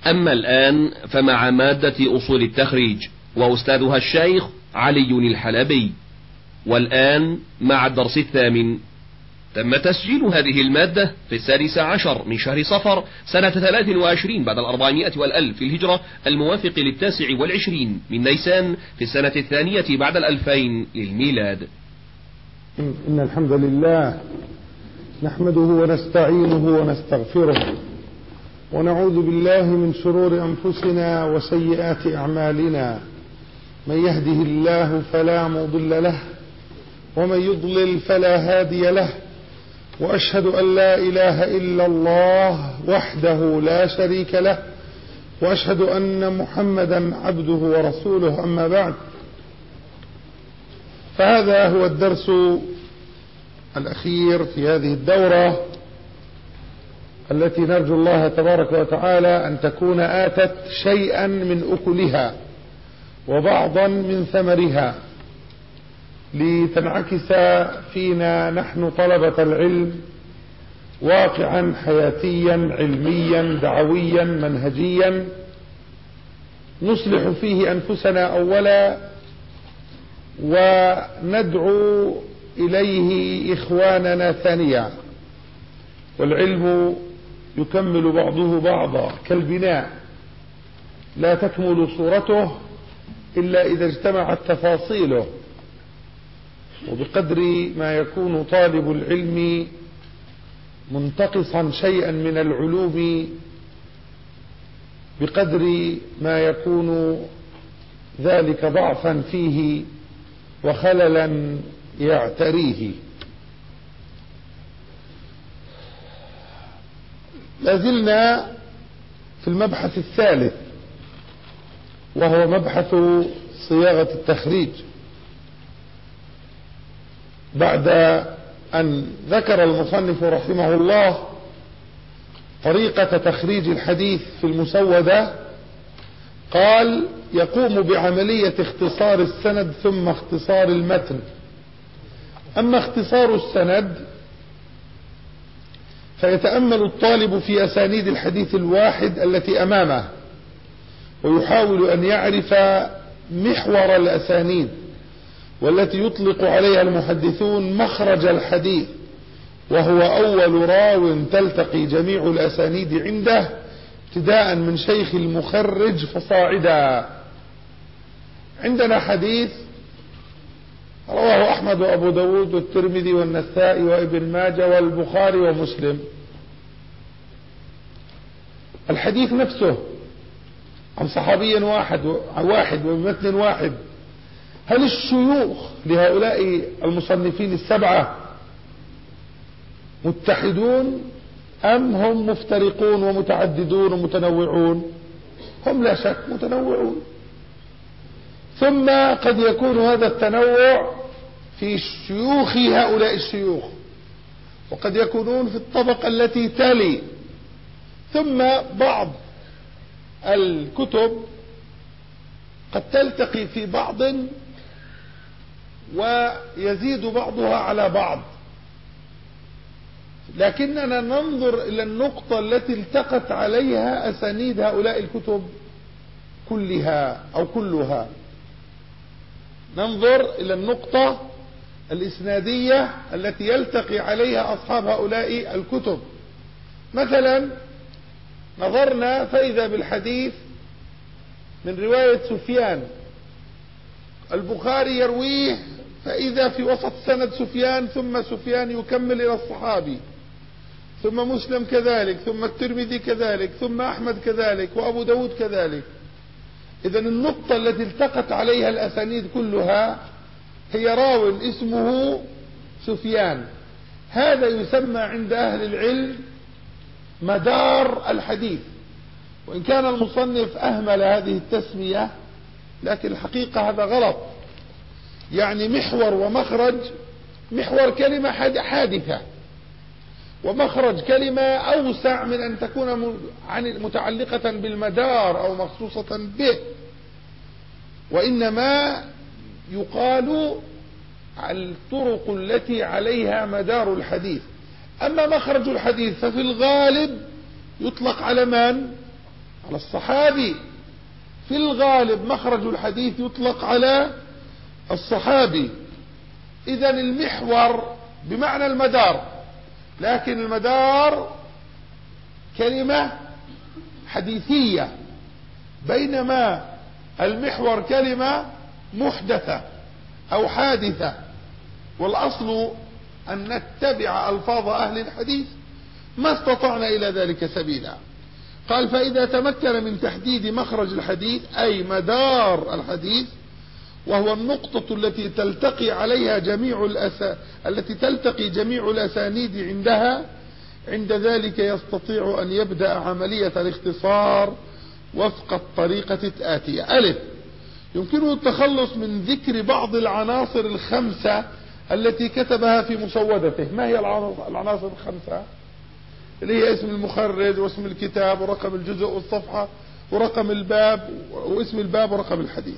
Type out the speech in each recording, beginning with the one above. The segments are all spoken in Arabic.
أما الآن فمع مادة أصول التخريج وأستاذها الشيخ علي الحلبي. والآن مع الدرس الثامن. تم تسجيل هذه المادة في 16 من شهر صفر سنة 23 بعد 400 والألف في الهجرة، الموافق 29 من نيسان في السنة 2 بعد 2000 للميلاد. إن الحمد لله نحمده ونستعينه ونستغفره ونعوذ بالله من شرور أنفسنا وسيئات أعمالنا. من يهده الله فلا مضل له ومن يضلل فلا هادي له، وأشهد أن لا إله إلا الله وحده لا شريك له، وأشهد أن محمدا عبده ورسوله. أما بعد، فهذا هو الدرس الأخير في هذه الدورة التي نرجو الله تبارك وتعالى أن تكون آتت شيئا من أكلها وبعضا من ثمرها لتنعكس فينا نحن طلبة العلم واقعا حياتيا علميا دعويا منهجيا نصلح فيه أنفسنا أولا وندعو إليه إخواننا ثانيا. والعلم يكمل بعضه بعضا كالبناء، لا تكمل صورته إلا إذا اجتمعت تفاصيله. وبقدر ما يكون طالب العلم منتقصا شيئا من العلوم، بقدر ما يكون ذلك ضعفا فيه وخللا يعتريه. لازلنا في المبحث الثالث، وهو مبحث صياغة التخريج. بعد أن ذكر المصنف رحمه الله طريقة تخريج الحديث في المسودة، قال: يقوم بعملية اختصار السند ثم اختصار المتن. أما اختصار السند فيتأمل الطالب في أسانيد الحديث الواحد التي أمامه، ويحاول أن يعرف محور الأسانيد، والتي يطلق عليها المحدثون مخرج الحديث، وهو أول راو تلتقي جميع الأسانيد عنده ابتداء من شيخ المخرج فصاعدا. عندنا حديث رواه أحمد وأبو داود والترمذي والنسائي وابن ماجه والبخاري ومسلم. الحديث نفسه عن صحابي واحد ومتن واحد. هل الشيوخ لهؤلاء المصنفين السبعة متحدون أم هم مفترقون ومتعددون ومتنوعون؟ هم لا شك متنوعون. ثم قد يكون هذا التنوع في شيوخ هؤلاء الشيوخ، وقد يكونون في الطبقة التي تلي. ثم بعض الكتب قد تلتقي في بعض ويزيد بعضها على بعض، لكننا ننظر إلى النقطة التي التقت عليها أسانيد هؤلاء الكتب كلها أو كلها. ننظر إلى النقطة الإسنادية التي يلتقي عليها أصحاب هؤلاء الكتب. مثلا نظرنا فإذا بالحديث من رواية سفيان، البخاري يرويه، فإذا في وسط سند سفيان، ثم سفيان يكمل إلى الصحابي، ثم مسلم كذلك، ثم الترمذي كذلك، ثم أحمد كذلك، وأبو داود كذلك. إذن النقطة التي التقت عليها الأسانيد كلها هي راو اسمه سفيان. هذا يسمى عند أهل العلم مدار الحديث، وإن كان المصنف أهمل هذه التسمية، لكن الحقيقة هذا غلط. يعني محور ومخرج، محور كلمة حادثة، ومخرج كلمة أوسع من أن تكون متعلقة بالمدار أو مخصوصة به، وإنما يقال الطرق التي عليها مدار الحديث. أما مخرج الحديث ففي الغالب يطلق على من؟ على الصحابي. في الغالب مخرج الحديث يطلق على الصحابي. إذا المحور بمعنى المدار، لكن المدار كلمة حديثية، بينما المحور كلمة محدثة أو حادثة. والأصل أن نتبع ألفاظ أهل الحديث ما استطعنا إلى ذلك سبيلا. قال فإذا تمكن من تحديد مخرج الحديث أي مدار الحديث، وهو النقطة التي تلتقي عليها التي تلتقي جميع الأسانيد عندها، عند ذلك يستطيع أن يبدأ عملية الاختصار وفق الطريقة الآتية. ألف، يمكنه التخلص من ذكر بعض العناصر الخمسة التي كتبها في مسودته. ما هي العناصر الخمسة؟ اللي هي اسم المخرج واسم الكتاب ورقم الجزء والصفحة ورقم الباب واسم الباب ورقم الحديث.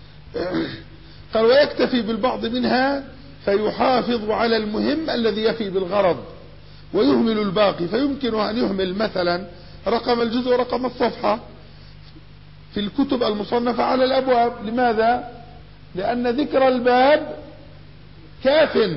قال ويكتفي بالبعض منها فيحافظ على المهم الذي يفي بالغرض ويهمل الباقي. فيمكنه أن يهمل مثلا رقم الجزء ورقم الصفحة في الكتب المصنفة على الأبواب. لماذا؟ لأن ذكر الباب كاف.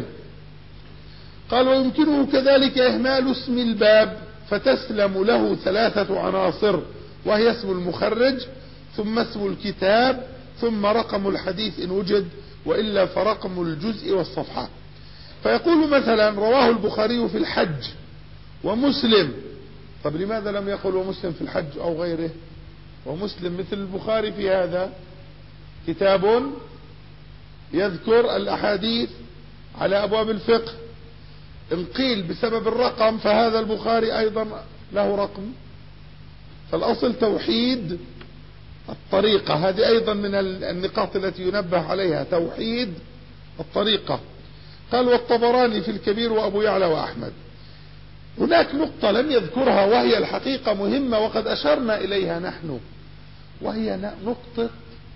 قال ويمكنه كذلك إهمال اسم الباب فتسلم له ثلاثة عناصر، وهي اسم المخرج ثم اسم الكتاب ثم رقم الحديث إن وجد، وإلا فرقم الجزء والصفحة. فيقول مثلا رواه البخاري في الحج ومسلم. طب لماذا لم يقل ومسلم في الحج أو غيره؟ ومسلم مثل البخاري في هذا كتاب يذكر الأحاديث على أبواب الفقه. إن قيل بسبب الرقم فهذا البخاري أيضا له رقم. فالأصل توحيد الطريقة، هذه أيضا من النقاط التي ينبه عليها، توحيد الطريقة. قال والطبراني في الكبير وأبو يعلى وأحمد. هناك نقطة لم يذكرها وهي الحقيقة مهمة وقد أشرنا إليها نحن، وهي نقطة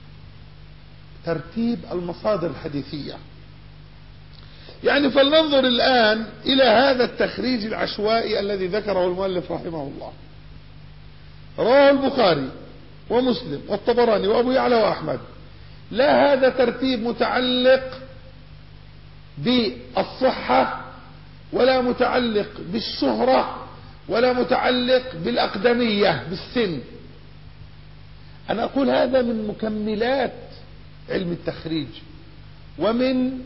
ترتيب المصادر الحديثية. يعني فلننظر الآن إلى هذا التخريج العشوائي الذي ذكره المؤلف رحمه الله. رواه البخاري ومسلم والطبراني وأبو يعلى وأحمد. لا هذا ترتيب متعلق بالصحة ولا متعلق بالشهرة ولا متعلق بالأقدمية بالسن. أنا أقول هذا من مكملات علم التخريج ومن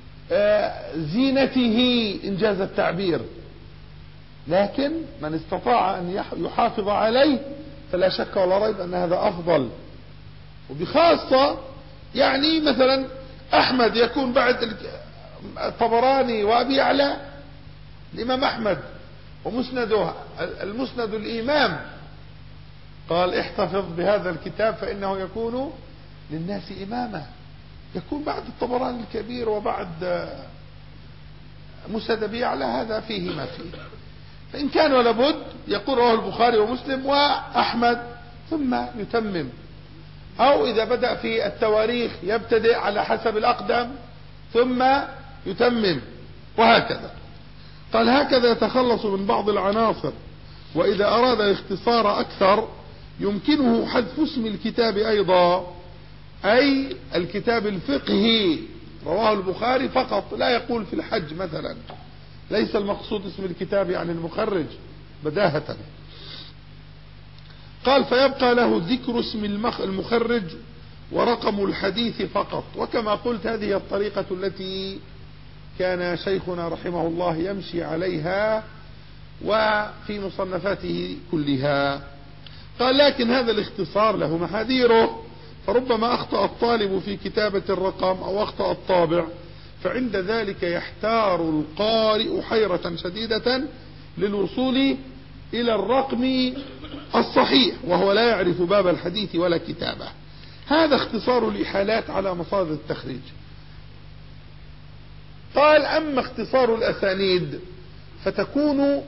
زينته إنجاز التعبير، لكن من استطاع أن يحافظ عليه فلا شك ولا ريب أن هذا أفضل. وبخاصة يعني مثلا أحمد يكون بعد الطبراني وأبي يعلى الإمام أحمد، ومسنده المسند الإمام. قال احتفظ بهذا الكتاب فإنه يكون للناس إماما. يكون بعد الطبراني الكبير وبعد مسند أبي يعلى، هذا فيه ما فيه. فإن كان ولا بد يقول رواه البخاري ومسلم وأحمد ثم يتمم، أو إذا بدأ في التواريخ يبتدئ على حسب الأقدم ثم يتمم، وهكذا. قال هكذا يتخلص من بعض العناصر. وإذا أراد الاختصار أكثر يمكنه حذف اسم الكتاب أيضا، أي الكتاب الفقهي. رواه البخاري فقط، لا يقول في الحج مثلا، ليس المقصود اسم الكتاب يعني المخرج بداهة. قال فيبقى له ذكر اسم المخرج ورقم الحديث فقط. وكما قلت هذه الطريقة التي كان شيخنا رحمه الله يمشي عليها وفي مصنفاته كلها. قال لكن هذا الاختصار له محاذيره، فربما أخطأ الطالب في كتابة الرقم أو أخطأ الطابع، فعند ذلك يحتار القارئ حيرة شديدة للوصول إلى الرقم الصحيح وهو لا يعرف باب الحديث ولا كتابه. هذا اختصار الإحالات على مصادر التخريج. قال أما اختصار الأسانيد فتكون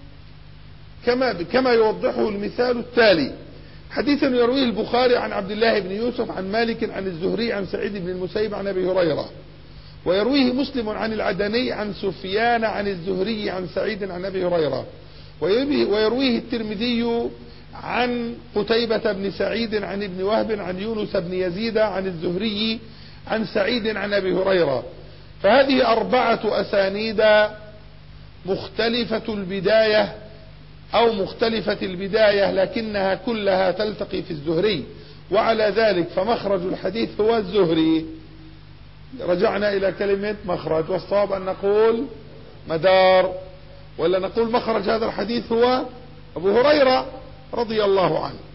كما يوضحه المثال التالي: حديث يرويه البخاري عن عبد الله بن يوسف عن مالك عن الزهري عن سعيد بن المسيب عن أبي هريرة، ويرويه مسلم عن العدني عن سفيان عن الزهري عن سعيد عن أبي هريرة، ويرويه الترمذي عن قتيبة بن سعيد عن ابن وهب عن يونس بن يزيد عن الزهري عن سعيد عن أبي هريرة. فهذه 4 أسانيد مختلفة البداية أو مختلفة البداية، لكنها كلها تلتقي في الزهري، وعلى ذلك فمخرج الحديث هو الزهري. رجعنا إلى كلمة مخرج، والصواب أن نقول مدار، ولا نقول مخرج هذا الحديث هو أبو هريرة رضي الله عنه.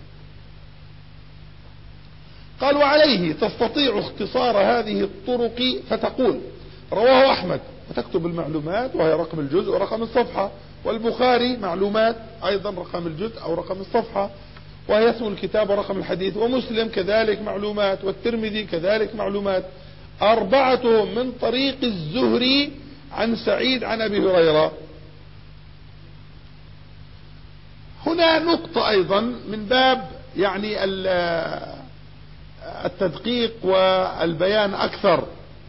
قال وعليه تستطيع اختصار هذه الطرق فتقول رواه أحمد، وتكتب المعلومات وهي رقم الجزء ورقم الصفحة، والبخاري معلومات أيضا رقم الجزء أو رقم الصفحة وهي اسم الكتاب ورقم الحديث، ومسلم كذلك معلومات، والترمذي كذلك معلومات، 4 من طريق الزهري عن سعيد عن أبي هريرة. هنا نقطة أيضا من باب يعني التدقيق والبيان أكثر.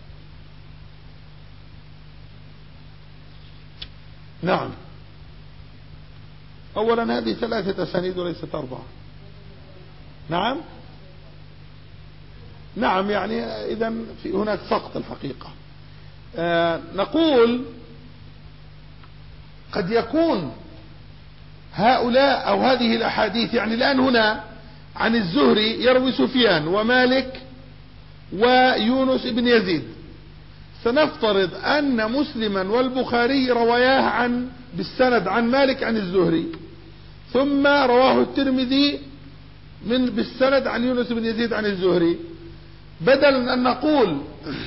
نعم، أولا هذه 3 أسانيد وليست 4. نعم يعني إذا في هناك سقط الحقيقة. نقول قد يكون هؤلاء أو هذه الأحاديث، يعني الآن هنا عن الزهري يروي سفيان ومالك ويونس بن يزيد، سنفترض أن مسلما والبخاري رواياه بالسند عن مالك عن الزهري، ثم رواه الترمذي بالسند عن يونس بن يزيد عن الزهري. بدل أن نقول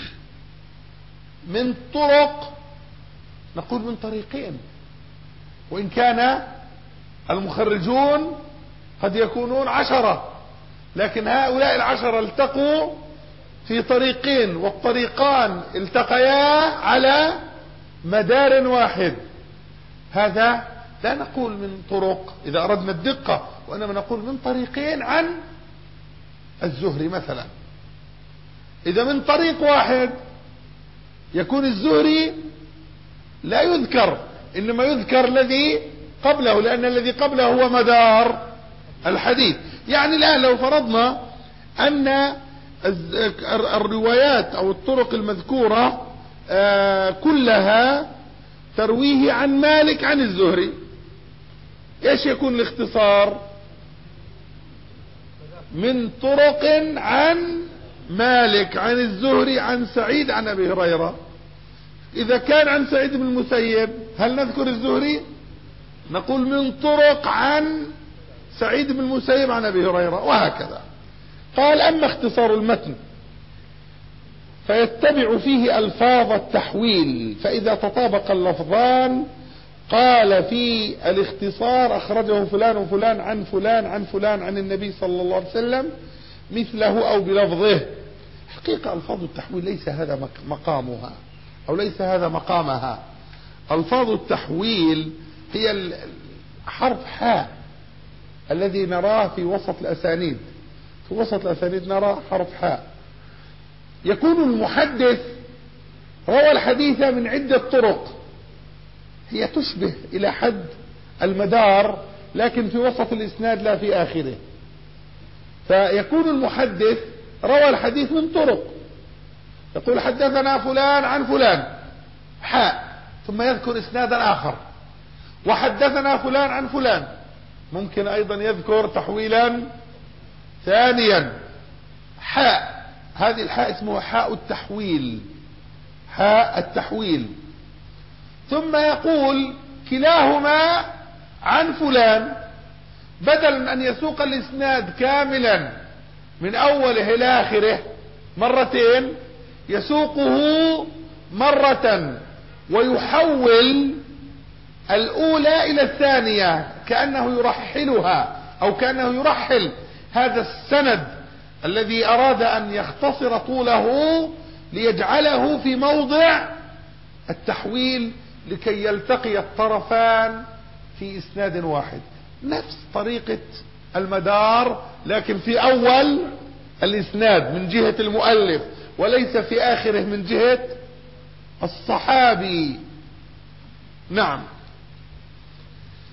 من طرق نقول من طريقين، وإن كان المخرجون قد يكونون 10، لكن هؤلاء 10 التقوا في طريقين، والطريقان التقيا على مدار واحد. هذا لا نقول من طرق إذا أردنا الدقة، وإنما نقول من طريقين عن الزهري مثلا. إذا من طريق واحد يكون الزهري لا يذكر، إنما يذكر الذي قبله، لأن الذي قبله هو مدار الحديث. يعني الآن لو فرضنا أن الروايات أو الطرق المذكورة كلها ترويه عن مالك عن الزهري، ايش يكون الاختصار؟ من طرق عن مالك عن الزهري عن سعيد عن أبي هريرة. إذا كان عن سعيد بن المسيب هل نذكر الزهري؟ نقول من طرق عن سعيد بن المسيب عن أبي هريرة، وهكذا. قال أما اختصار المتن فيتبع فيه ألفاظ التحويل، فإذا تطابق اللفظان قال في الاختصار أخرجه فلان وفلان عن فلان عن فلان عن النبي صلى الله عليه وسلم مثله أو بلفظه. حقيقة ألفاظ التحويل ليس هذا مقامها أو ليس هذا مقامها. ألفاظ التحويل هي حرف حاء الذي نراه في وسط الأسانيد. في وسط الأسانيد نرى حرف حاء. يكون المحدث روى الحديث من عدة طرق هي تشبه إلى حد المدار، لكن في وسط الإسناد لا في آخره. فيكون المحدث روى الحديث من طرق، يقول حدثنا فلان عن فلان حاء، ثم يذكر إسنادا آخر، وحدثنا فلان عن فلان. ممكن أيضا يذكر تحويلا ثانيا حاء، هذه الحاء اسمها حاء التحويل، حاء التحويل. ثم يقول كلاهما عن فلان، بدلا أن يسوق الإسناد كاملا من أوله إلى آخره مرتين يسوقه مرة ويحول الأولى إلى الثانية كأنه يرحلها أو كأنه يرحل هذا السند الذي أراد أن يختصر طوله ليجعله في موضع التحويل لكي يلتقي الطرفان في إسناد واحد. نفس طريقة المدار لكن في أول الإسناد من جهة المؤلف وليس في آخره من جهة الصحابي. نعم.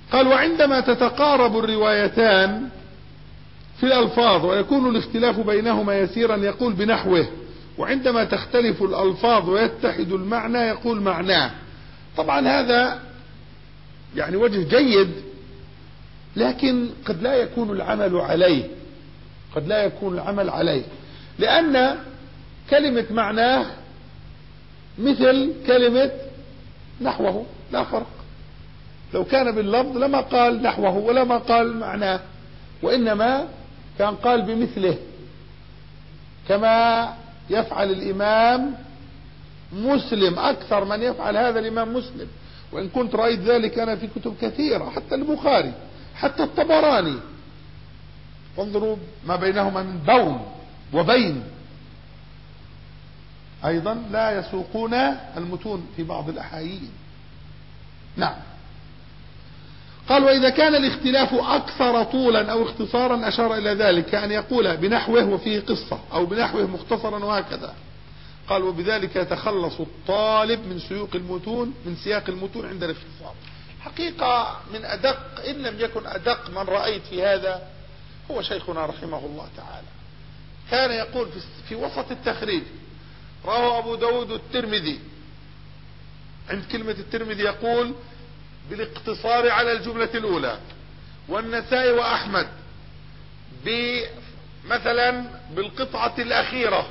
قال وعندما تتقارب الروايتان في الألفاظ ويكون الاختلاف بينهما يسيرا يقول بنحوه، وعندما تختلف الألفاظ ويتحد المعنى يقول معناه. طبعا هذا يعني وجه جيد، لكن قد لا يكون العمل عليه، قد لا يكون العمل عليه، لأن كلمة معناه مثل كلمة نحوه، لا فرق. لو كان باللفظ لما قال نحوه ولما قال معناه، وإنما كان قال بمثله، كما يفعل الإمام مسلم، أكثر من يفعل هذا الإمام مسلم، وإن كنت رأيت ذلك أنا في كتب كثيرة، حتى البخاري، حتى الطبراني، انظروا ما بينهما من بون وبين. أيضا لا يسوقون المتون في بعض الأحايين. نعم. قال وإذا كان الاختلاف أكثر طولا أو اختصارا أشار إلى ذلك، كأن يقول بنحوه وفيه قصة، أو بنحوه مختصرا وهكذا. قال وبذلك يتخلص الطالب من سياق المتون عند الاختصار. حقيقة من أدق إن لم يكن أدق من رأيت في هذا هو شيخنا رحمه الله تعالى. كان يقول في وسط التخريج رواه أبو داود الترمذي، عند كلمة الترمذي يقول بالاقتصار على الجملة الأولى، والنسائي وأحمد مثلا بالقطعة الأخيرة،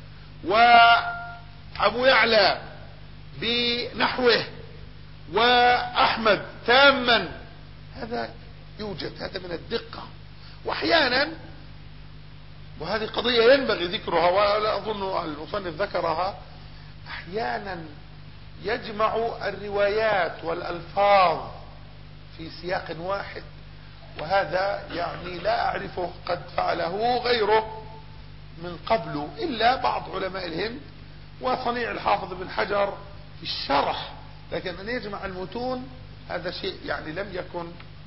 وأبو يعلى بنحوه، وأحمد تاما. هذا يوجد، هذا من الدقة. وأحيانا، وهذه قضية ينبغي ذكرها ولا أظن المصنف ذكرها، أحيانا يجمع الروايات والألفاظ في سياق واحد، وهذا يعني لا أعرفه قد فعله غيره من قبل إلا بعض علماء الهند وصنيع الحافظ بن حجر في الشرح، لكن أن يجمع المتون هذا شيء يعني لم يكن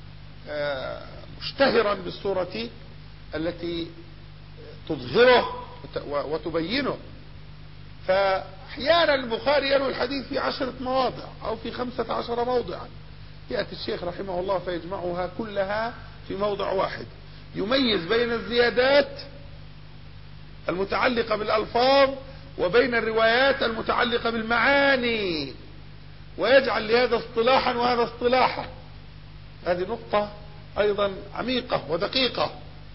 مشتهرا بالصورة التي تظهره وتبينه. فأحيانا البخاري يروي الحديث في 10 مواضع أو في 15 موضعا، يأتي الشيخ رحمه الله فيجمعها كلها في موضع واحد، يميز بين الزيادات المتعلقة بالألفاظ وبين الروايات المتعلقة بالمعاني، ويجعل لهذا اصطلاحا وهذا اصطلاحا. هذه نقطة أيضا عميقة ودقيقة.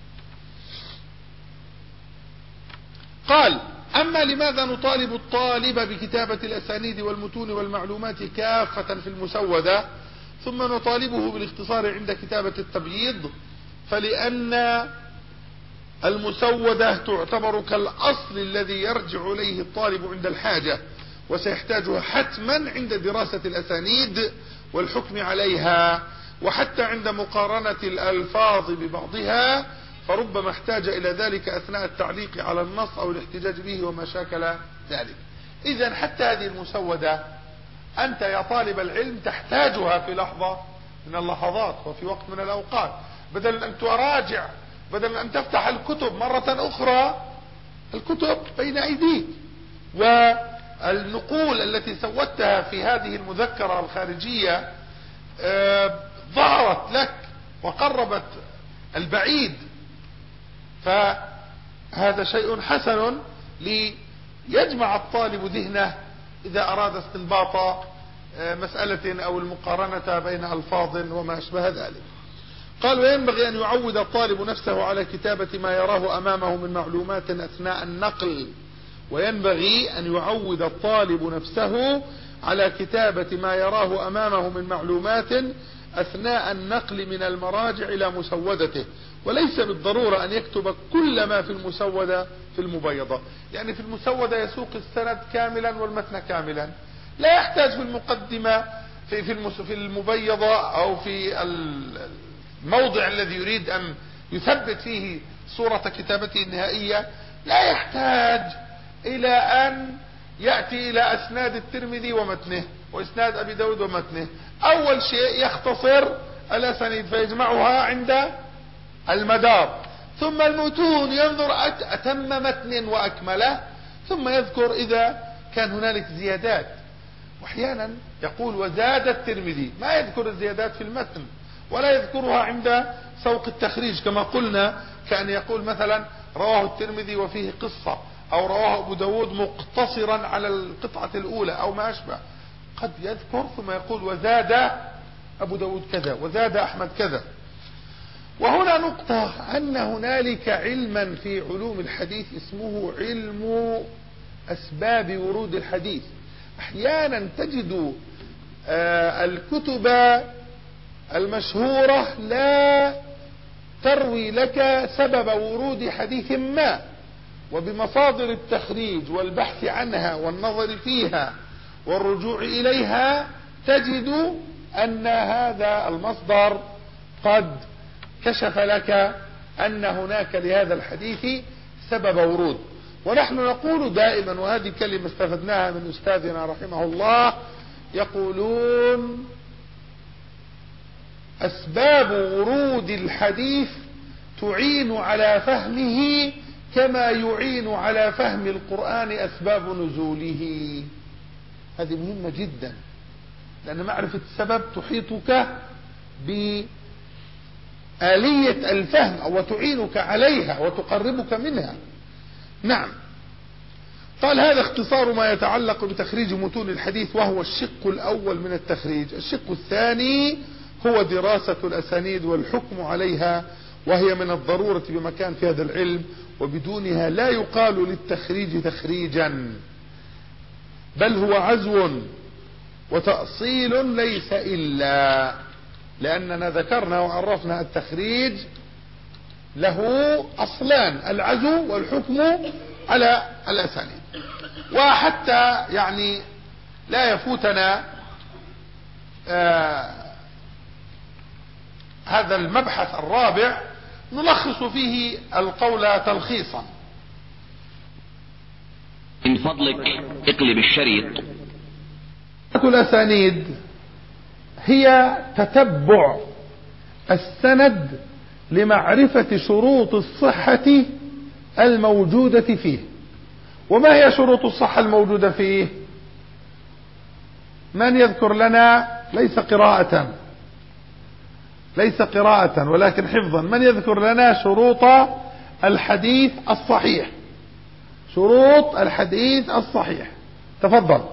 قال أما لماذا نطالب الطالب بكتابة الأسانيد والمتون والمعلومات كافة في المسودة، ثم نطالبه بالاختصار عند كتابة التبييض؟ فلأن المسودة تعتبر كالأصل الذي يرجع إليه الطالب عند الحاجة، وسيحتاجها حتما عند دراسة الأسانيد والحكم عليها، وحتى عند مقارنة الألفاظ ببعضها، فربما احتاج إلى ذلك أثناء التعليق على النص أو الاحتجاج به وما شاكل ذلك. إذن حتى هذه المسودة أنت يا طالب العلم تحتاجها في لحظة من اللحظات وفي وقت من الأوقات، بدل أن تراجع، بدل أن تفتح الكتب مرة أخرى. الكتب بين أيديك، والنقول التي سوتها في هذه المذكرة الخارجية ظهرت لك وقربت البعيد، فهذا شيء حسن ليجمع الطالب ذهنه إذا أراد استنباط مسألة أو المقارنة بين ألفاظ وما أشبه ذلك. قال وينبغي أن يعود الطالب نفسه على كتابة ما يراه أمامه من معلومات أثناء النقل. وينبغي أن يعود الطالب نفسه على كتابة ما يراه أمامه من معلومات أثناء النقل من المراجع إلى مسودته، وليس بالضرورة أن يكتب كل ما في المسودة في المبيضة. يعني في المسودة يسوق السند كاملا والمتن كاملا، لا يحتاج في المقدمة في المبيضة أو في الموضع الذي يريد أن يثبت فيه صورة كتابته النهائية، لا يحتاج إلى أن يأتي إلى أسناد الترمذي ومتنه وإسناد أبي داود ومتنه. أول شيء يختصر الأسانيد فيجمعها عند المدار، ثم المتون ينظر أتم متن وأكمله، ثم يذكر إذا كان هنالك زيادات. وأحيانا يقول وزاد الترمذي، ما يذكر الزيادات في المتن، ولا يذكرها عند سوق التخريج كما قلنا، كأن يقول مثلا رواه الترمذي وفيه قصة، أو رواه أبو داود مقتصرا على القطعة الأولى أو ما أشبه. قد يذكر ثم يقول وزاد أبو داود كذا وزاد أحمد كذا. وهنا نقطة، أن هنالك علما في علوم الحديث اسمه علم أسباب ورود الحديث. أحيانا تجد الكتب المشهورة لا تروي لك سبب ورود حديث ما، وبمصادر التخريج والبحث عنها والنظر فيها والرجوع إليها تجد أن هذا المصدر قد كشف لك أن هناك لهذا الحديث سبب ورود. ونحن نقول دائما، وهذه كلمة استفدناها من أستاذنا رحمه الله، يقولون أسباب ورود الحديث تعين على فهمه كما يعين على فهم القرآن أسباب نزوله. هذه مهمة جدا، لأن معرفة السبب تحيطك بآلية الفهم أو وتعينك عليها وتقربك منها. نعم. قال هذا اختصار ما يتعلق بتخريج متون الحديث، وهو الشق الأول من التخريج. الشق الثاني هو دراسة الأسانيد والحكم عليها، وهي من الضرورة بمكان في هذا العلم، وبدونها لا يقال للتخريج تخريجا، بل هو عزو وتأصيل ليس إلا، لأننا ذكرنا وعرفنا التخريج له أصلان: العزو والحكم على الأسانيد. وحتى يعني لا يفوتنا هذا المبحث الرابع نلخص فيه القول تلخيصا. من فضلك اقلب الشريط. الأسانيد هي تتبع السند لمعرفة شروط الصحة الموجودة فيه. وما هي شروط الصحة الموجودة فيه؟ من يذكر لنا؟ ليس قراءة ولكن حفظا. من يذكر لنا شروط الحديث الصحيح؟ شروط الحديث الصحيح، تفضل.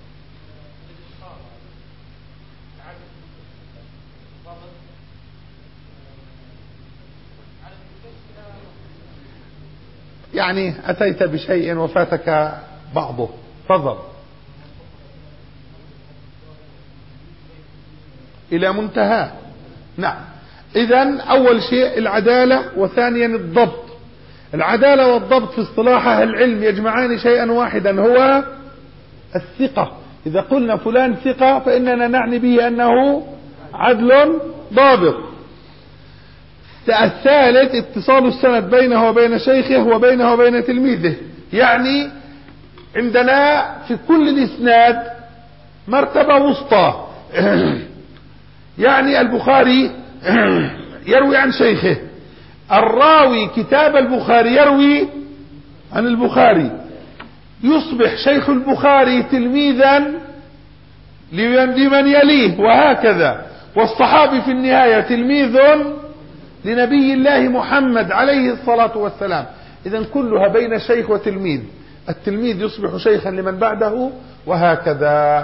يعني أتيت بشيء وفاتك بعضه، تفضل. إلى منتهى. نعم. إذن أول شيء العدالة، وثانيا الضبط. العدالة والضبط في اصطلاح أهل العلم يجمعان شيئا واحدا، هو الثقة. إذا قلنا فلان ثقة فإننا نعني به أنه عدل ضابط. الثالث اتصال السند بينه وبين شيخه وبينه وبين تلميذه، يعني عندنا في كل الإسناد مرتبة وسطى. يعني البخاري يروي عن شيخه، الراوي كتاب البخاري يروي عن البخاري، يصبح شيخ البخاري تلميذا لمن يليه، وهكذا. والصحابي في النهاية تلميذ لنبي الله محمد عليه الصلاة والسلام. إذن كلها بين شيخ وتلميذ، التلميذ يصبح شيخا لمن بعده، وهكذا.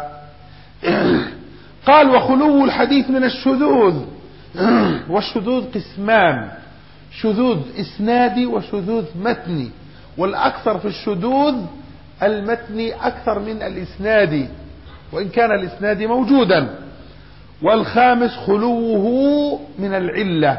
قال وخلو الحديث من الشذوذ. والشذوذ قسمان: شذوذ إسنادي وشذوذ متني، والأكثر في الشذوذ المتني أكثر من الإسنادي، وإن كان الإسنادي موجودا. والخامس خلوه من العلة،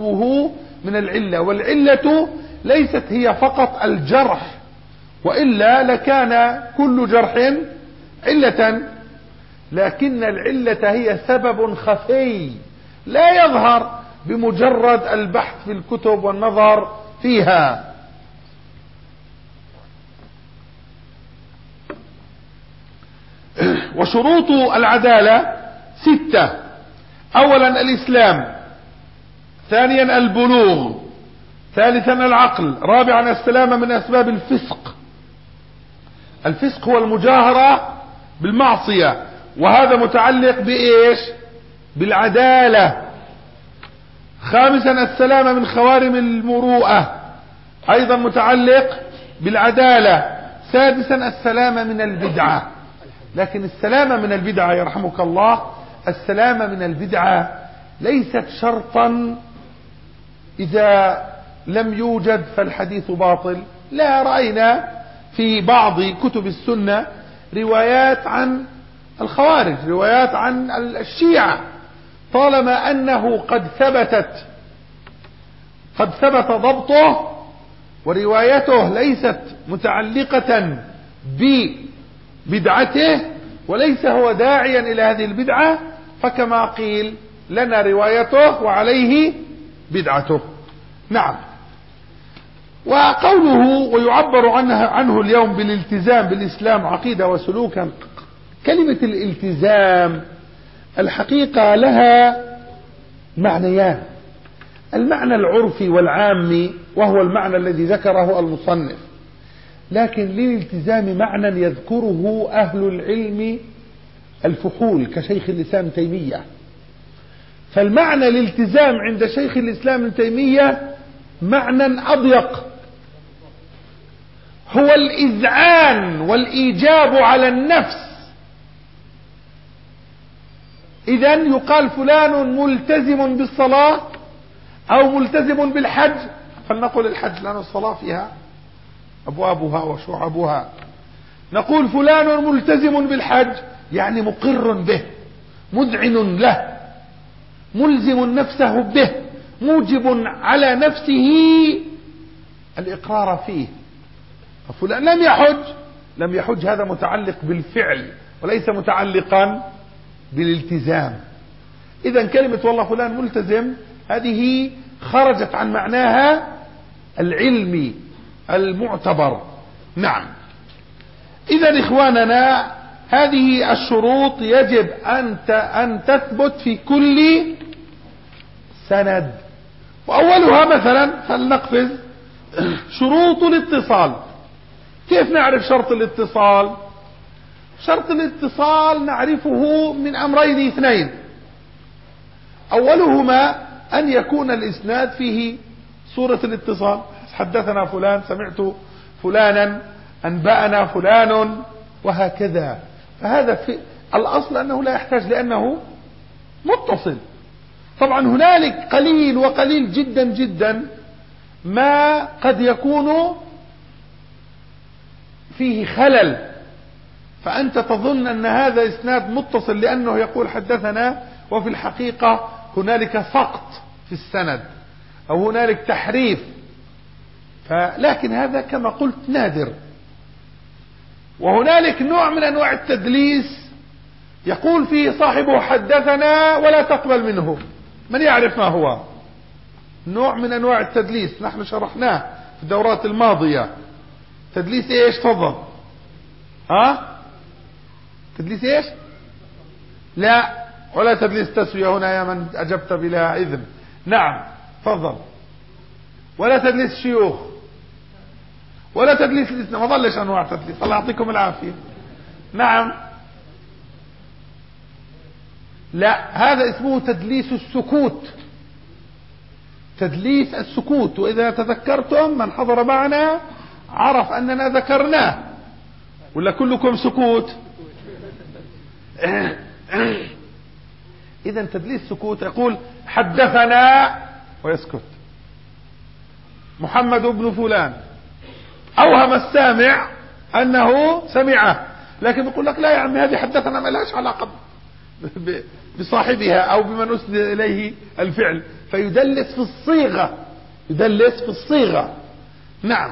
والعلة ليست هي فقط الجرح، وإلا لكان كل جرح علة، لكن العلة هي سبب خفي لا يظهر بمجرد البحث في الكتب والنظر فيها. وشروط العدالة 6: أولا الإسلام، ثانيا البلوغ، ثالثا العقل، رابعا السلامة من أسباب الفسق. الفسق هو المجاهرة بالمعصية، وهذا متعلق بإيش؟ بالعدالة. خامسا السلامة من خوارم المروءة، أيضا متعلق بالعدالة. سادسا السلامة من البدعة. لكن السلامة من البدعة يرحمك الله، السلامة من البدعة ليست شرطا إذا لم يوجد فالحديث باطل. لا، رأينا في بعض كتب السنة روايات عن الخوارج، روايات عن الشيعة، طالما أنه قد ثبت ضبطه وروايته ليست متعلقة ببدعته وليس هو داعيا إلى هذه البدعة، فكما قيل لنا روايته وعليه بدعته. نعم. وقوله ويعبر عنه اليوم بالالتزام بالإسلام عقيدة وسلوكا، كلمة الالتزام الحقيقة لها معنيان: المعنى العرفي والعامي وهو المعنى الذي ذكره المصنف، لكن للالتزام معنى يذكره أهل العلم الفحول كشيخ الإسلام ابن تيمية. فالمعنى الالتزام عند شيخ الإسلام ابن تيمية معنى أضيق، هو الإذعان والإيجاب على النفس. إذن يقال فلان ملتزم بالصلاة أو ملتزم بالحج، فلنقل الحج لأن الصلاة فيها أبوابها وشعبها. نقول فلان ملتزم بالحج يعني مقر به، مذعن له، ملزم نفسه به، موجب على نفسه الإقرار فيه. فلان لم يحج هذا متعلق بالفعل وليس متعلقا بالالتزام. إذا كلمة والله فلان ملتزم هذه خرجت عن معناها العلمي المعتبر. نعم. إذا إخواننا هذه الشروط يجب أن تثبت في كل سند، وأولها مثلا فلنقفز شروط الاتصال. كيف نعرف شرط الاتصال؟ شرط الاتصال نعرفه من أمرين اثنين: أولهما أن يكون الإسناد فيه صورة الاتصال، حدثنا فلان، سمعت فلانا، أنبأنا فلان، وهكذا. فهذا في الأصل أنه لا يحتاج لأنه متصل. طبعا هنالك قليل وقليل جدا جدا ما قد يكون فيه خلل، فأنت تظن أن هذا إسناد متصل لأنه يقول حدثنا، وفي الحقيقة هنالك سقط في السند أو هنالك تحريف. لكن هذا كما قلت نادر. وهنالك نوع من أنواع التدليس يقول فيه صاحبه حدثنا ولا تقبل منه. من يعرف ما هو؟ نوع من أنواع التدليس نحن شرحناه في الدورات الماضية. تدليس ايش؟ تفضل. تدليس ايش؟ لا، ولا تدليس تسوية هنا يا من أجبت بلا إذن. نعم تفضل. ولا تدليس شيوخ، ولا تدليس الإسناد، ما ظلش أنواع تدليس، الله يعطيكم العافية. نعم. لا، هذا اسمه تدليس السكوت، تدليس السكوت. وإذا تذكرتم من حضر معنا عرف أننا ذكرناه، ولا كلكم سكوت؟ إذا تدليس سكوت يقول حدثنا ويسكت محمد بن فلان، أوهم السامع أنه سمعه، لكن يقول لك لا يا عمي هذه حدثنا ما لهاش علاقة بصاحبها أو بمن أسند إليه الفعل، فيدلس في الصيغة، يدلس في الصيغة. نعم.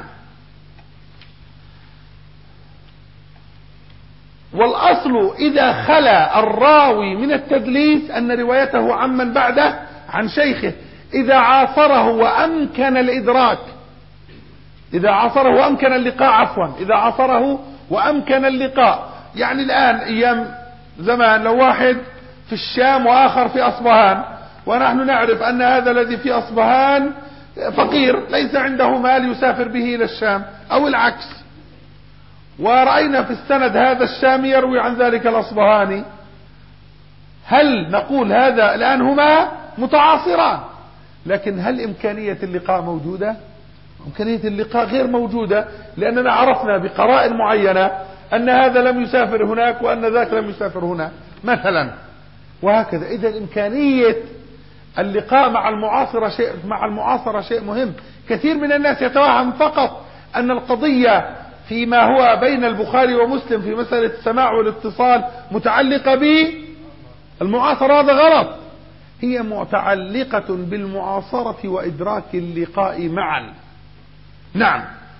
والأصل إذا خلا الراوي من التدليس أن روايته عمن بعده عن شيخه إذا عاصره وأمكن الإدراك، إذا عاصره وأمكن اللقاء، عفوا، إذا عاصره وأمكن اللقاء. يعني الآن أيام زمان لو واحد في الشام وآخر في أصبهان، ونحن نعرف أن هذا الذي في أصبهان فقير ليس عنده مال يسافر به إلى الشام أو العكس، ورأينا في السند هذا الشامي يروي عن ذلك الأصبهاني، هل نقول هذا الآن هما متعاصران؟ لكن هل إمكانية اللقاء موجودة؟ إمكانية اللقاء غير موجودة، لأننا عرفنا بقرائن معينة أن هذا لم يسافر هناك وأن ذاك لم يسافر هنا مثلا، وهكذا. إذا إمكانية اللقاء مع المعاصرة شيء مهم. كثير من الناس يتوهم فقط أن القضية فيما هو بين البخاري ومسلم في مسألة السماع والاتصال متعلقة بالمعاصرة. هذا غلط، هي متعلقة بالمعاصرة وإدراك اللقاء معا. نعم.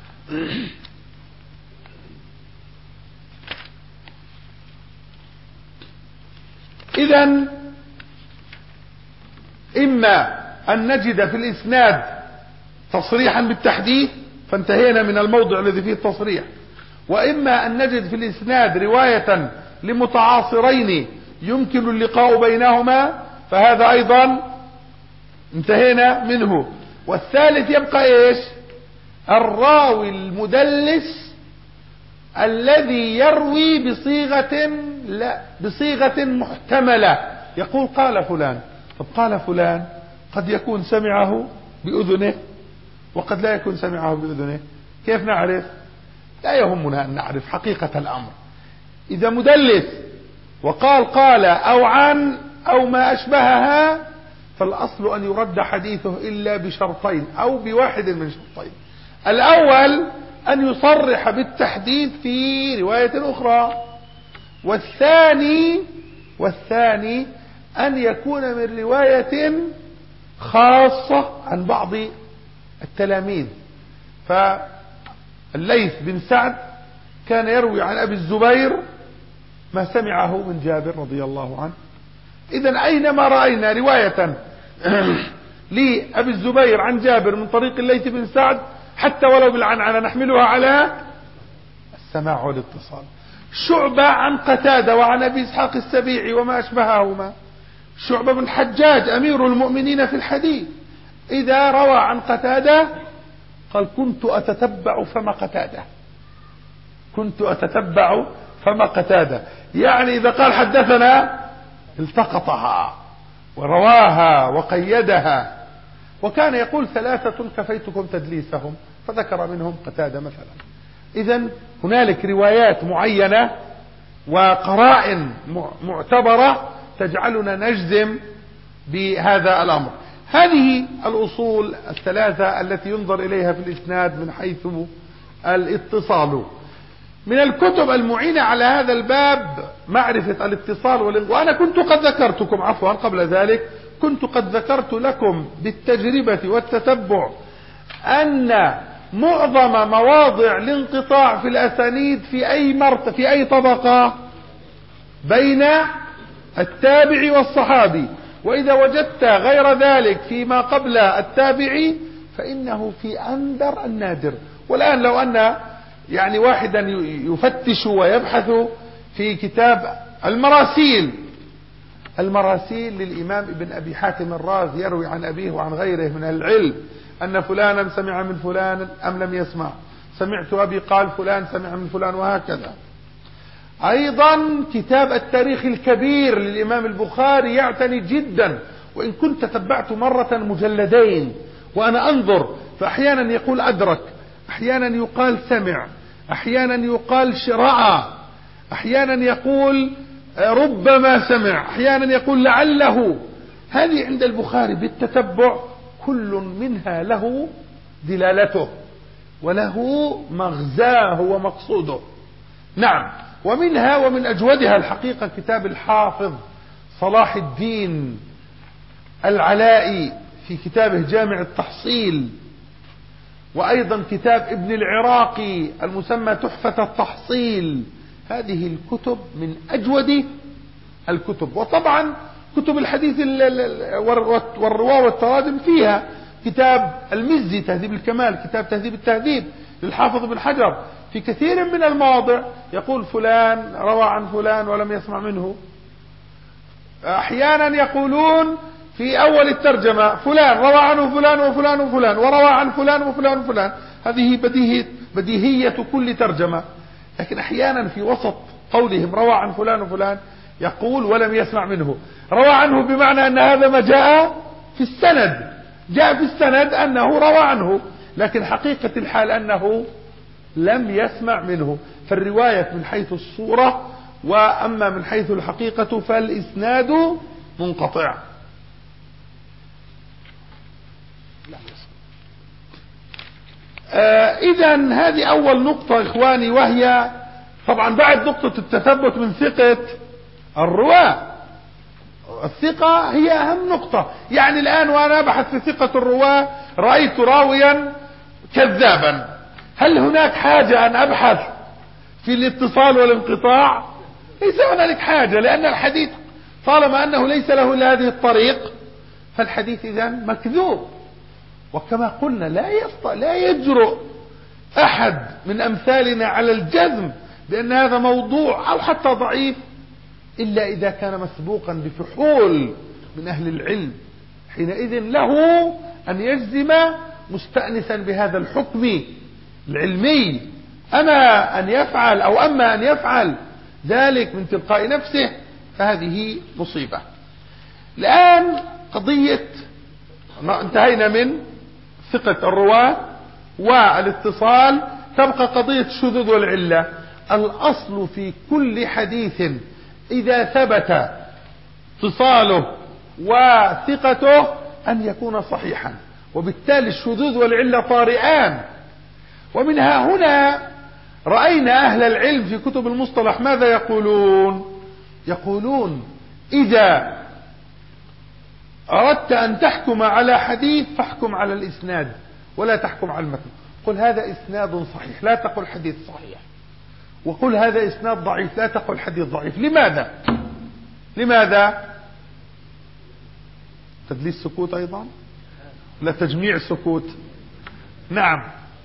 إذن إما أن نجد في الإسناد تصريحا بالتحديث فانتهينا من الموضع الذي فيه التصريح، وإما أن نجد في الإسناد رواية لمتعاصرين يمكن اللقاء بينهما، فهذا أيضا انتهينا منه. والثالث يبقى إيش؟ الراوي المدلس الذي يروي بصيغة محتملة، يقول قال فلان. طب قال فلان قد يكون سمعه بأذنه وقد لا يكون سمعه بأذنه، كيف نعرف؟ لا يهمنا أن نعرف حقيقة الأمر. إذا مدلس وقال أو عن أو ما أشبهها، فالأصل أن يرد حديثه إلا بشرطين أو بواحد من شرطين. الأول أن يصرح بالتحديث في رواية أخرى، والثاني أن يكون من رواية خاصة عن بعض التلاميذ. فالليث بن سعد كان يروي عن أبي الزبير ما سمعه من جابر رضي الله عنه. إذن أينما رأينا رواية لأبي الزبير عن جابر من طريق الليث بن سعد حتى ولو بالعنعنة نحملها على السماع والاتصال. شعبة عن قتادة وعن أبي إسحاق السبيعي وما أشبههما. شعبة بن حجاج أمير المؤمنين في الحديث إذا روى عن قتادة قال كنت أتتبع فم قتادة، يعني إذا قال حدثنا التقطها ورواها وقيدها. وكان يقول 3 كفيتكم تدليسهم، فذكر منهم قتادة مثلا. إذن هنالك روايات معينة وقرائن معتبرة تجعلنا نجزم بهذا الأمر. هذه الأصول 3 التي ينظر إليها في الإسناد من حيث الاتصال. من الكتب المعينة على هذا الباب معرفة الاتصال وأنا كنت قد ذكرتكم قبل ذلك كنت قد ذكرت لكم بالتجربة والتتبع أن معظم مواضع الانقطاع في الأسانيد في أي طبقة بين التابع والصحابي، وإذا وجدت غير ذلك فيما قبل التابع فإنه في أندر النادر. والآن لو أن يعني واحدا يفتش ويبحث في كتاب المراسيل للإمام ابن أبي حاتم الرازي يروي عن أبيه وعن غيره من العلم أن فلانا سمع من فلان أم لم يسمع، سمعت أبي قال فلان سمع من فلان، وهكذا. أيضا كتاب التاريخ الكبير للإمام البخاري يعتني جدا، وإن كنت تبعت مرة مجلدين وأنا أنظر، فأحيانا يقول أدرك، أحيانا يقال سمع، أحيانا يقال رأى، أحيانا يقول ربما سمع، أحيانا يقول لعله. هذه عند البخاري بالتتبع كل منها له دلالته وله مغزاه ومقصوده. نعم. ومنها ومن أجودها الحقيقة كتاب الحافظ صلاح الدين العلائي في كتابه جامع التحصيل، وأيضا كتاب ابن العراقي المسمى تحفة التحصيل. هذه الكتب من أجود الكتب. وطبعا كتب الحديث والرواة والتراجم فيها كتاب المزي تهذيب الكمال، كتاب تهذيب التهذيب للحافظ بن حجر، في كثير من المواضع يقول فلان روى عن فلان ولم يسمع منه. أحيانا يقولون في أول الترجمة فلان روى عنه فلان وفلان وفلان وروى عن فلان وفلان وفلان. هذه بديهية كل ترجمة. لكن أحيانا في وسط قولهم روى عن فلان وفلان يقول ولم يسمع منه. روى عنه بمعنى أن هذا ما جاء في السند، جاء في السند أنه روى عنه، لكن حقيقة الحال أنه لم يسمع منه. فالرواية من حيث الصورة، وأما من حيث الحقيقة فالإسناد منقطع. إذن هذه أول نقطة إخواني، وهي طبعا بعد نقطة التثبت من ثقة الرواة. الثقة هي أهم نقطة. يعني الآن وأنا أبحث في ثقة الرواة رأيت راويا كذابا، هل هناك حاجة أن أبحث في الاتصال والانقطاع؟ ليس هنالك حاجة، لأن الحديث طالما أنه ليس له إلا هذه الطريق فالحديث إذن مكذوب. وكما قلنا لا يجرؤ أحد من أمثالنا على الجزم بأن هذا موضوع أو حتى ضعيف إلا إذا كان مسبوقا بفحول من أهل العلم، حينئذ له أن يجزم مستأنسا بهذا الحكم العلمي. أما أن يفعل ذلك من تلقاء نفسه فهذه مصيبة. الآن قضية انتهينا من ثقة الرواة والاتصال، تبقى قضية الشذوذ والعلة. الأصل في كل حديث إذا ثبت اتصاله وثقته أن يكون صحيحا، وبالتالي الشذوذ والعلة طارئان. ومنها هنا رأينا أهل العلم في كتب المصطلح ماذا يقولون إذا أردت أن تحكم على حديث فاحكم على الإسناد ولا تحكم على المتن. قل هذا إسناد صحيح لا تقل حديث صحيح، وقل هذا إسناد ضعيف لا تقل حديث ضعيف. لماذا؟ تدليس سكوت أيضا، لا تجميع سكوت. نعم،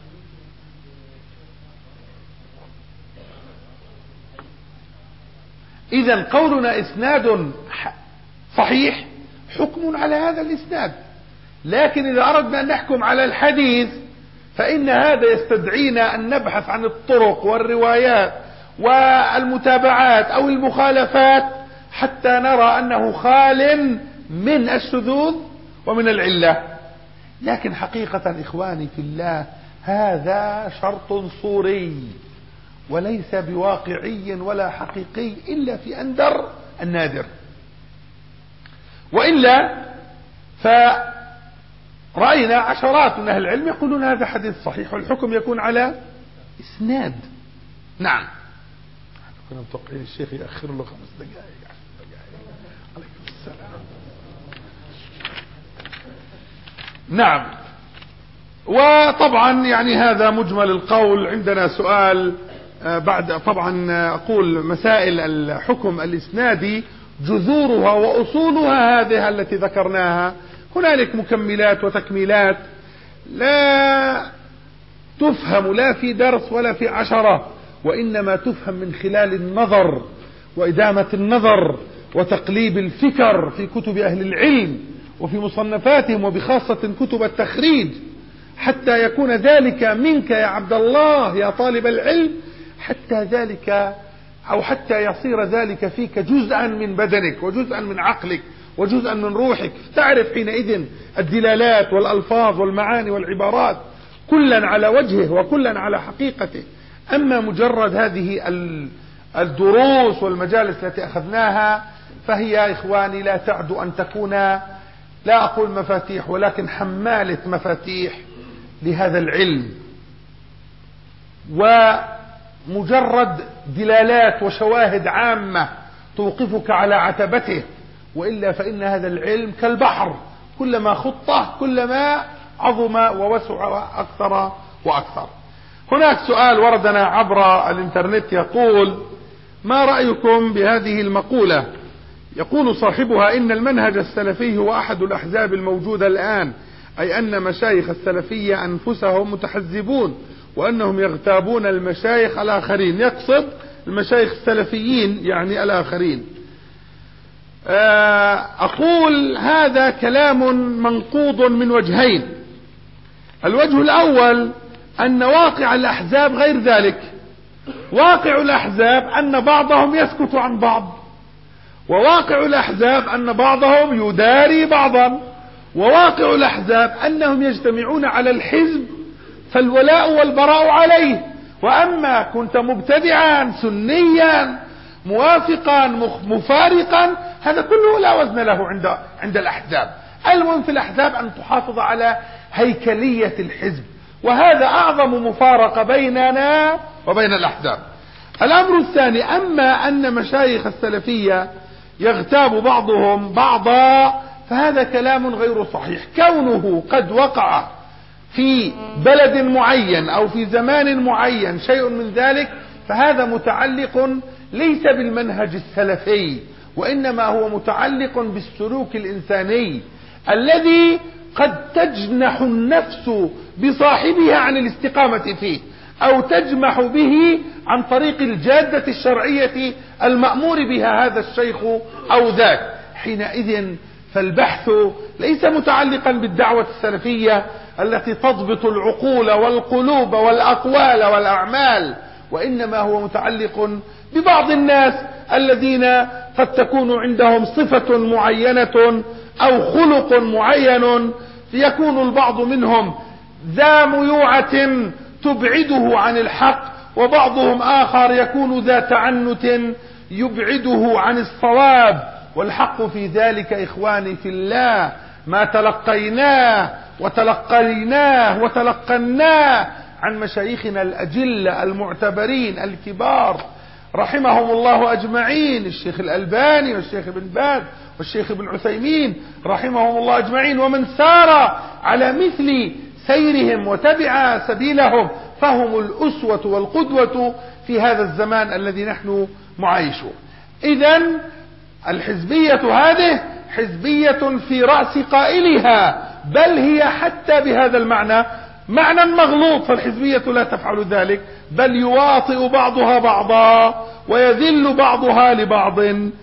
إذن قولنا إسناد صحيح حكم على هذا الإسناد، لكن إذا أردنا أن نحكم على الحديث فإن هذا يستدعينا أن نبحث عن الطرق والروايات والمتابعات أو المخالفات حتى نرى أنه خال من الشذوذ ومن العلة. لكن حقيقة إخواني في الله هذا شرط صوري وليس بواقعي ولا حقيقي إلا في أندر النادر، وإلا فرأينا عشرات من أهل العلم يقولون هذا حديث صحيح والحكم يكون على إسناد. نعم، كنا متوقعين الشيخ يأخر له 5 دقائق. عليكم السلام. نعم، وطبعا يعني هذا مجمل القول. عندنا سؤال بعد طبعا أقول مسائل الحكم الإسنادي جذورها وأصولها هذه التي ذكرناها، هنالك مكملات وتكميلات لا تفهم لا في درس ولا في 10، وإنما تفهم من خلال النظر وإدامة النظر وتقليب الفكر في كتب أهل العلم وفي مصنفاتهم، وبخاصة كتب التخريج، حتى يكون ذلك منك يا عبد الله يا طالب العلم، حتى يصير ذلك فيك جزءا من بدنك وجزءا من عقلك وجزءا من روحك، تعرف حينئذ الدلالات والألفاظ والمعاني والعبارات كلا على وجهه وكلا على حقيقته. أما مجرد هذه الدروس والمجالس التي أخذناها فهي يا إخواني لا تعد أن تكون، لا أقول مفاتيح، ولكن حمالة مفاتيح لهذا العلم، ومجرد دلالات وشواهد عامة توقفك على عتبته، وإلا فإن هذا العلم كالبحر كلما خطه كلما عظم ووسع أكثر وأكثر. هناك سؤال وردنا عبر الانترنت يقول: ما رأيكم بهذه المقولة؟ يقول صاحبها: إن المنهج السلفي هو أحد الأحزاب الموجودة الآن، أي أن مشايخ السلفية أنفسهم متحزبون وأنهم يغتابون المشايخ الآخرين. يقصد المشايخ السلفيين يعني الآخرين. أقول هذا كلام منقوض من وجهين. الوجه الأول أن واقع الأحزاب غير ذلك. واقع الأحزاب أن بعضهم يسكت عن بعض، وواقع الأحزاب أن بعضهم يداري بعضا، وواقع الأحزاب أنهم يجتمعون على الحزب فالولاء والبراء عليه. وأما كنت مبتدعا سنيا موافقا مفارقا هذا كله لا وزن له عند الأحزاب. المهم في الأحزاب أن تحافظ على هيكلية الحزب، وهذا أعظم مفارقة بيننا وبين الأحزاب. الأمر الثاني، أما أن مشايخ السلفية يغتاب بعضهم بعضا فهذا كلام غير صحيح. كونه قد وقع في بلد معين أو في زمان معين شيء من ذلك فهذا متعلق ليس بالمنهج السلفي، وإنما هو متعلق بالسلوك الإنساني الذي قد تجنح النفس بصاحبها عن الاستقامة فيه، أو تجمح به عن طريق الجادة الشرعية المأمور بها هذا الشيخ أو ذاك. حينئذ فالبحث ليس متعلقا بالدعوة السلفية التي تضبط العقول والقلوب والأقوال والأعمال، وإنما هو متعلق ببعض الناس الذين قد تكون عندهم صفة معينة أو خلق معين، يكون البعض منهم ذا ميوعة تبعده عن الحق، وبعضهم آخر يكون ذا تعنت يبعده عن الصواب. والحق في ذلك إخواني في الله ما تلقيناه وتلقناه عن مشايخنا الأجلة المعتبرين الكبار رحمهم الله أجمعين، الشيخ الألباني والشيخ ابن باز والشيخ ابن عثيمين رحمهم الله أجمعين، ومن سار على مثل سيرهم وتبع سبيلهم فهم الأسوة والقدوة في هذا الزمان الذي نحن معايشه. إذن الحزبية هذه حزبية في رأس قائلها، بل هي حتى بهذا المعنى معنى مغلوط، فالحزبية لا تفعل ذلك، بل يواطئ بعضها بعضا ويذل بعضها لبعض.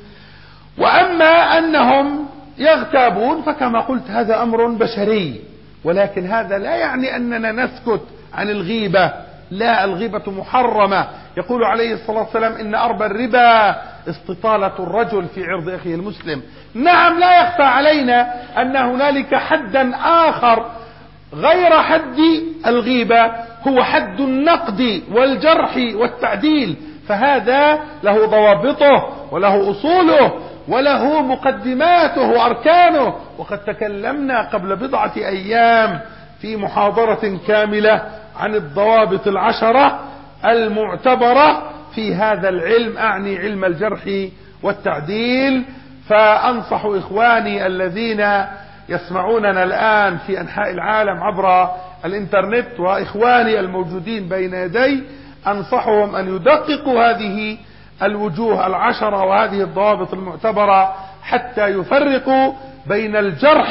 وأما أنهم يغتابون فكما قلت هذا أمر بشري، ولكن هذا لا يعني أننا نسكت عن الغيبة، لا، الغيبة محرمة. يقول عليه الصلاة والسلام إن أربى الربا استطالة الرجل في عرض أخيه المسلم. نعم، لا يخفى علينا أن هنالك حدا آخر غير حد الغيبة، هو حد النقد والجرح والتعديل، فهذا له ضوابطه وله أصوله وله مقدماته وأركانه. وقد تكلمنا قبل بضعة أيام في محاضرة كاملة عن الضوابط العشرة المعتبرة في هذا العلم، أعني علم الجرح والتعديل. فأنصح إخواني الذين يسمعوننا الآن في أنحاء العالم عبر الإنترنت وإخواني الموجودين بين يدي، أنصحهم أن يدققوا هذه الوجوه العشرة وهذه الضوابط المعتبرة حتى يفرقوا بين الجرح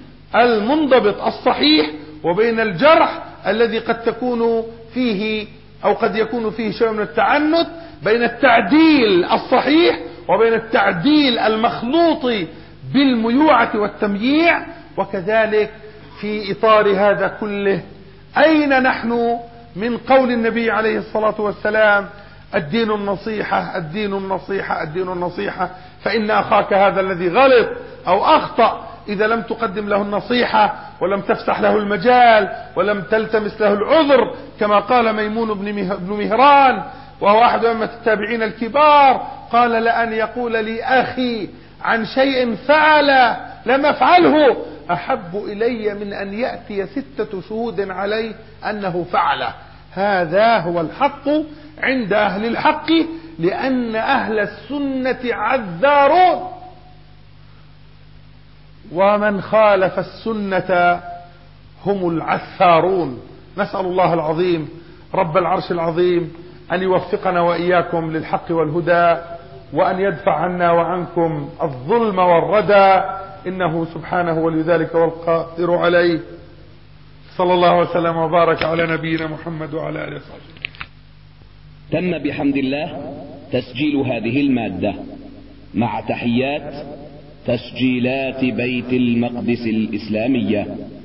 المنضبط الصحيح وبين الجرح الذي قد تكون فيه أو قد يكون فيه شيء من التعنت، بين التعديل الصحيح وبين التعديل المخلوط بالميوعة والتمييع. وكذلك في إطار هذا كله أين نحن من قول النبي عليه الصلاة والسلام الدين النصيحة الدين النصيحة الدين النصيحة، فإن أخاك هذا الذي غلط أو أخطأ إذا لم تقدم له النصيحة ولم تفسح له المجال ولم تلتمس له العذر، كما قال ميمون بن مهران وهو أحد أئمة التابعين الكبار، قال لأن يقول لي أخي عن شيء فعل لم أفعله أحب إلي من أن يأتي 6 شهود عليه أنه فعله. هذا هو الحق عند أهل الحق، لأن أهل السنة عذارون، ومن خالف السنة هم العثارون. نسأل الله العظيم رب العرش العظيم أن يوفقنا وإياكم للحق والهدى، وأن يدفع عنا وعنكم الظلم والردى، إنه سبحانه ولذلك والقادر عليه. صلى الله وسلم وبارك على نبينا محمد وعلى آله وصحبه. تم بحمد الله تسجيل هذه المادة مع تحيات تسجيلات بيت المقدس الإسلامية.